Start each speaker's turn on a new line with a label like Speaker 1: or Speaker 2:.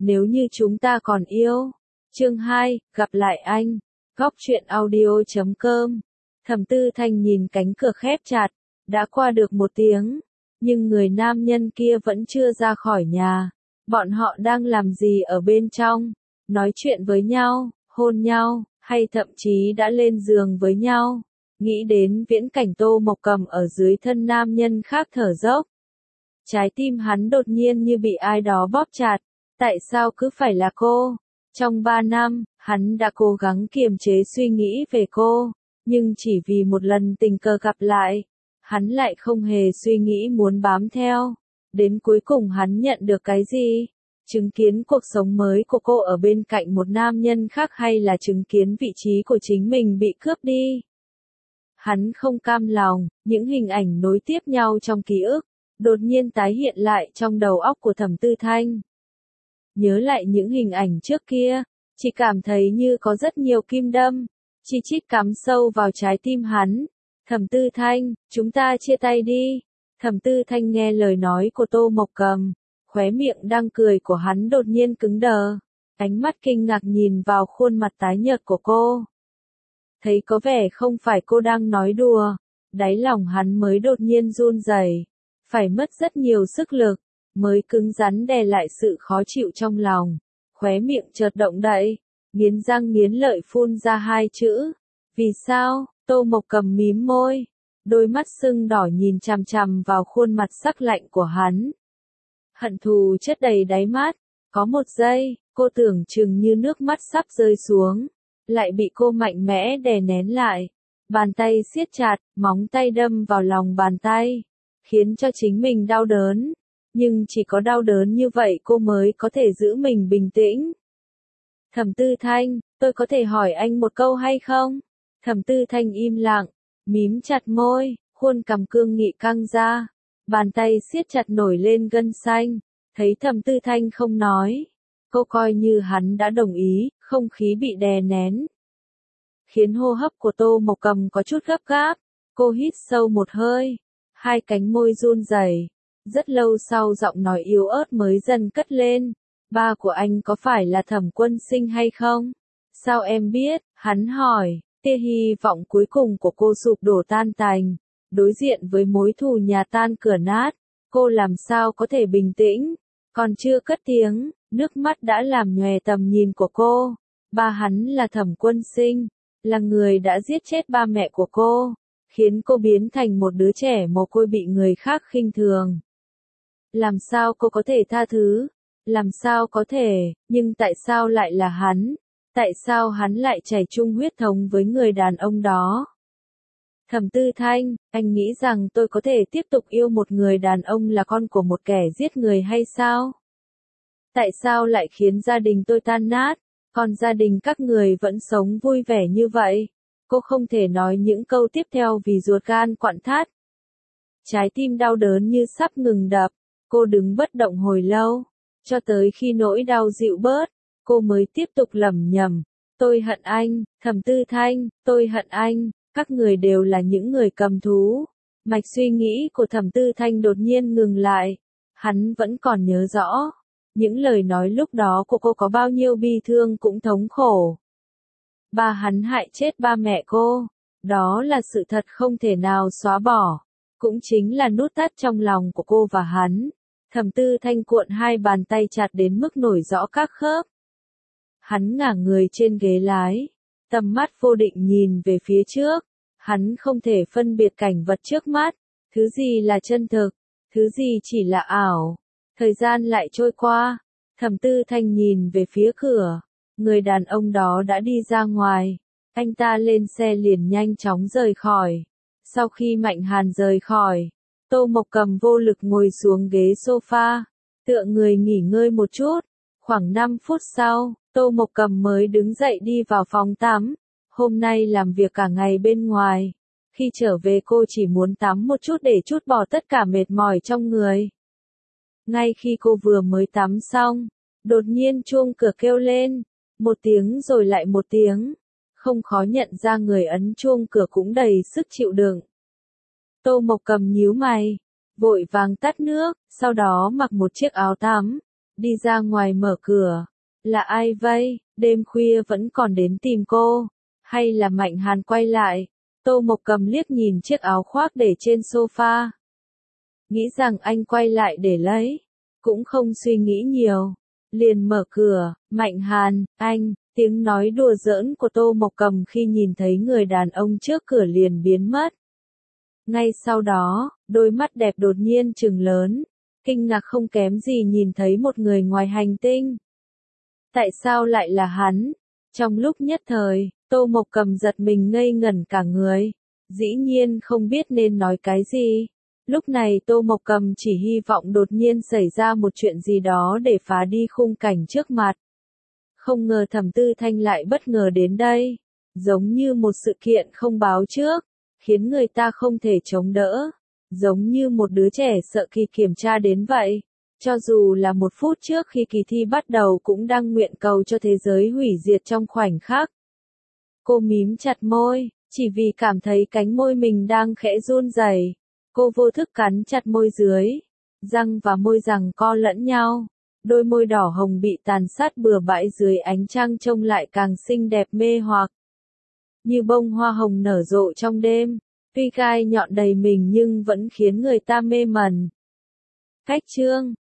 Speaker 1: nếu như chúng ta còn yêu. Chương 2, gặp lại anh. Góc truyện audio.com. Thẩm Tư Thanh nhìn cánh cửa khép chặt, đã qua được 1 tiếng, nhưng người nam nhân kia vẫn chưa ra khỏi nhà. Bọn họ đang làm gì ở bên trong? Nói chuyện với nhau, hôn nhau, hay thậm chí đã lên giường với nhau? Nghĩ đến viễn cảnh Tô Mộc Cầm ở dưới thân nam nhân khác thở dốc. Trái tim hắn đột nhiên như bị ai đó bóp chặt. Tại sao cứ phải là cô? Trong 3 năm, hắn đã cố gắng kiềm chế suy nghĩ về cô, nhưng chỉ vì một lần tình cờ gặp lại, hắn lại không hề suy nghĩ muốn bám theo. Đến cuối cùng hắn nhận được cái gì? Chứng kiến cuộc sống mới của cô ở bên cạnh một nam nhân khác, hay là chứng kiến vị trí của chính mình bị cướp đi? Hắn không cam lòng, những hình ảnh nối tiếp nhau trong ký ức, đột nhiên tái hiện lại trong đầu óc của Thẩm Tư Thanh. Nhớ lại những hình ảnh trước kia, chỉ cảm thấy như có rất nhiều kim đâm, chi chít cắm sâu vào trái tim hắn. Thẩm Tư Thanh, chúng ta chia tay đi. Thẩm Tư Thanh nghe lời nói của Tô Mộc Cầm, khóe miệng đang cười của hắn đột nhiên cứng đờ, ánh mắt kinh ngạc nhìn vào khuôn mặt tái nhợt của cô. Thấy có vẻ không phải cô đang nói đùa, đáy lòng hắn mới đột nhiên run rẩy, phải mất rất nhiều sức lực, mới cứng rắn đè lại sự khó chịu trong lòng. Khóe miệng chợt động đậy, nghiến răng nghiến lợi phun ra 2 chữ. Vì sao? Tô Mộc Cầm mím môi, đôi mắt sưng đỏ nhìn chằm chằm vào khuôn mặt sắc lạnh của hắn. Hận thù chất đầy đáy mắt, có một giây, cô tưởng chừng như nước mắt sắp rơi xuống, lại bị cô mạnh mẽ đè nén lại. Bàn tay siết chặt, móng tay đâm vào lòng bàn tay, khiến cho chính mình đau đớn. Nhưng chỉ có đau đớn như vậy cô mới có thể giữ mình bình tĩnh. Thẩm Tư Thanh, tôi có thể hỏi anh một câu hay không? Thẩm Tư Thanh im lặng, mím chặt môi, khuôn cằm cương nghị căng ra, bàn tay siết chặt nổi lên gân xanh. Thấy Thẩm Tư Thanh không nói, cô coi như hắn đã đồng ý, không khí bị đè nén, khiến hô hấp của Tô Mộc Cầm có chút gấp gáp. Cô hít sâu một hơi, 2 cánh môi run rẩy. Rất lâu sau giọng nói yếu ớt mới dần cất lên. Ba của anh có phải là Thẩm Quân Sinh hay không? Sao em biết? Hắn hỏi. Tia hy vọng cuối cùng của cô sụp đổ tan tành. Đối diện với mối thù nhà tan cửa nát, cô làm sao có thể bình tĩnh? Còn chưa cất tiếng, nước mắt đã làm nhòe tầm nhìn của cô. Ba hắn là Thẩm Quân Sinh, là người đã giết chết ba mẹ của cô, khiến cô biến thành một đứa trẻ mồ côi bị người khác khinh thường. Làm sao cô có thể tha thứ? Làm sao có thể, nhưng tại sao lại là hắn? Tại sao hắn lại chảy chung huyết thống với người đàn ông đó? Thẩm Tư Thanh, anh nghĩ rằng tôi có thể tiếp tục yêu một người đàn ông là con của một kẻ giết người hay sao? Tại sao lại khiến gia đình tôi tan nát, còn gia đình các người vẫn sống vui vẻ như vậy? Cô không thể nói những câu tiếp theo vì ruột gan quặn thắt. Trái tim đau đớn như sắp ngừng đập, cô đứng bất động hồi lâu, cho tới khi nỗi đau dịu bớt, cô mới tiếp tục lẩm nhẩm, tôi hận anh, Thẩm Tư Thanh, tôi hận anh, các người đều là những người cầm thú. Mạch suy nghĩ của Thẩm Tư Thanh đột nhiên ngừng lại, hắn vẫn còn nhớ rõ, những lời nói lúc đó của cô có bao nhiêu bi thương cũng thống khổ. Ba hắn hại chết ba mẹ cô, đó là sự thật không thể nào xóa bỏ, cũng chính là nút thắt trong lòng của cô và hắn. Thẩm Tư Thanh cuộn 2 bàn tay chặt đến mức nổi rõ các khớp. Hắn ngả người trên ghế lái, tầm mắt vô định nhìn về phía trước, hắn không thể phân biệt cảnh vật trước mắt, thứ gì là chân thực, thứ gì chỉ là ảo. Thời gian lại trôi qua, Thẩm Tư Thanh nhìn về phía cửa, người đàn ông đó đã đi ra ngoài, anh ta lên xe liền nhanh chóng rời khỏi. Sau khi Mạnh Hàn rời khỏi, Tô Mộc Cầm vô lực ngồi xuống ghế sofa, tựa người nghỉ ngơi một chút. Khoảng 5 phút sau, Tô Mộc Cầm mới đứng dậy đi vào phòng tắm. Hôm nay làm việc cả ngày bên ngoài, khi trở về cô chỉ muốn tắm một chút để trút bỏ tất cả mệt mỏi trong người. Ngay khi cô vừa mới tắm xong, đột nhiên chuông cửa kêu lên, 1 tiếng rồi lại 1 tiếng. Không khó nhận ra người ấn chuông cửa cũng đầy sức chịu đựng. Tô Mộc Cầm nhíu mày, vội vàng tắt nước, sau đó mặc một chiếc áo tắm, đi ra ngoài mở cửa. Là ai vậy? Đêm khuya vẫn còn đến tìm cô? Hay là Mạnh Hàn quay lại? Tô Mộc Cầm liếc nhìn chiếc áo khoác để trên sofa. Nghĩ rằng anh quay lại để lấy. Cũng không suy nghĩ nhiều. Liền mở cửa. Mạnh Hàn, anh. Tiếng nói đùa giỡn của Tô Mộc Cầm khi nhìn thấy người đàn ông trước cửa liền biến mất. Ngay sau đó, đôi mắt đẹp đột nhiên trừng lớn. Kinh ngạc không kém gì nhìn thấy một người ngoài hành tinh. Tại sao lại là hắn? Trong lúc nhất thời, Tô Mộc Cầm giật mình ngây ngẩn cả người. Dĩ nhiên không biết nên nói cái gì. Lúc này Tô Mộc Cầm chỉ hy vọng đột nhiên xảy ra một chuyện gì đó để phá đi khung cảnh trước mặt. Không ngờ Thẩm Tư Thanh lại bất ngờ đến đây. Giống như một sự kiện không báo trước, khiến người ta không thể chống đỡ. Giống như một đứa trẻ sợ kỳ kiểm tra đến vậy. Cho dù là một phút trước khi kỳ thi bắt đầu cũng đang nguyện cầu cho thế giới hủy diệt trong khoảnh khắc. Cô mím chặt môi, chỉ vì cảm thấy cánh môi mình đang khẽ run rẩy. Cô vô thức cắn chặt môi dưới. Răng và môi giằng co lẫn nhau. Đôi môi đỏ hồng bị tàn sát bừa bãi dưới ánh trăng trông lại càng xinh đẹp mê hoặc. Như bông hoa hồng nở rộ trong đêm. Tuy gai nhọn đầy mình nhưng vẫn khiến người ta mê mẩn. Cách chương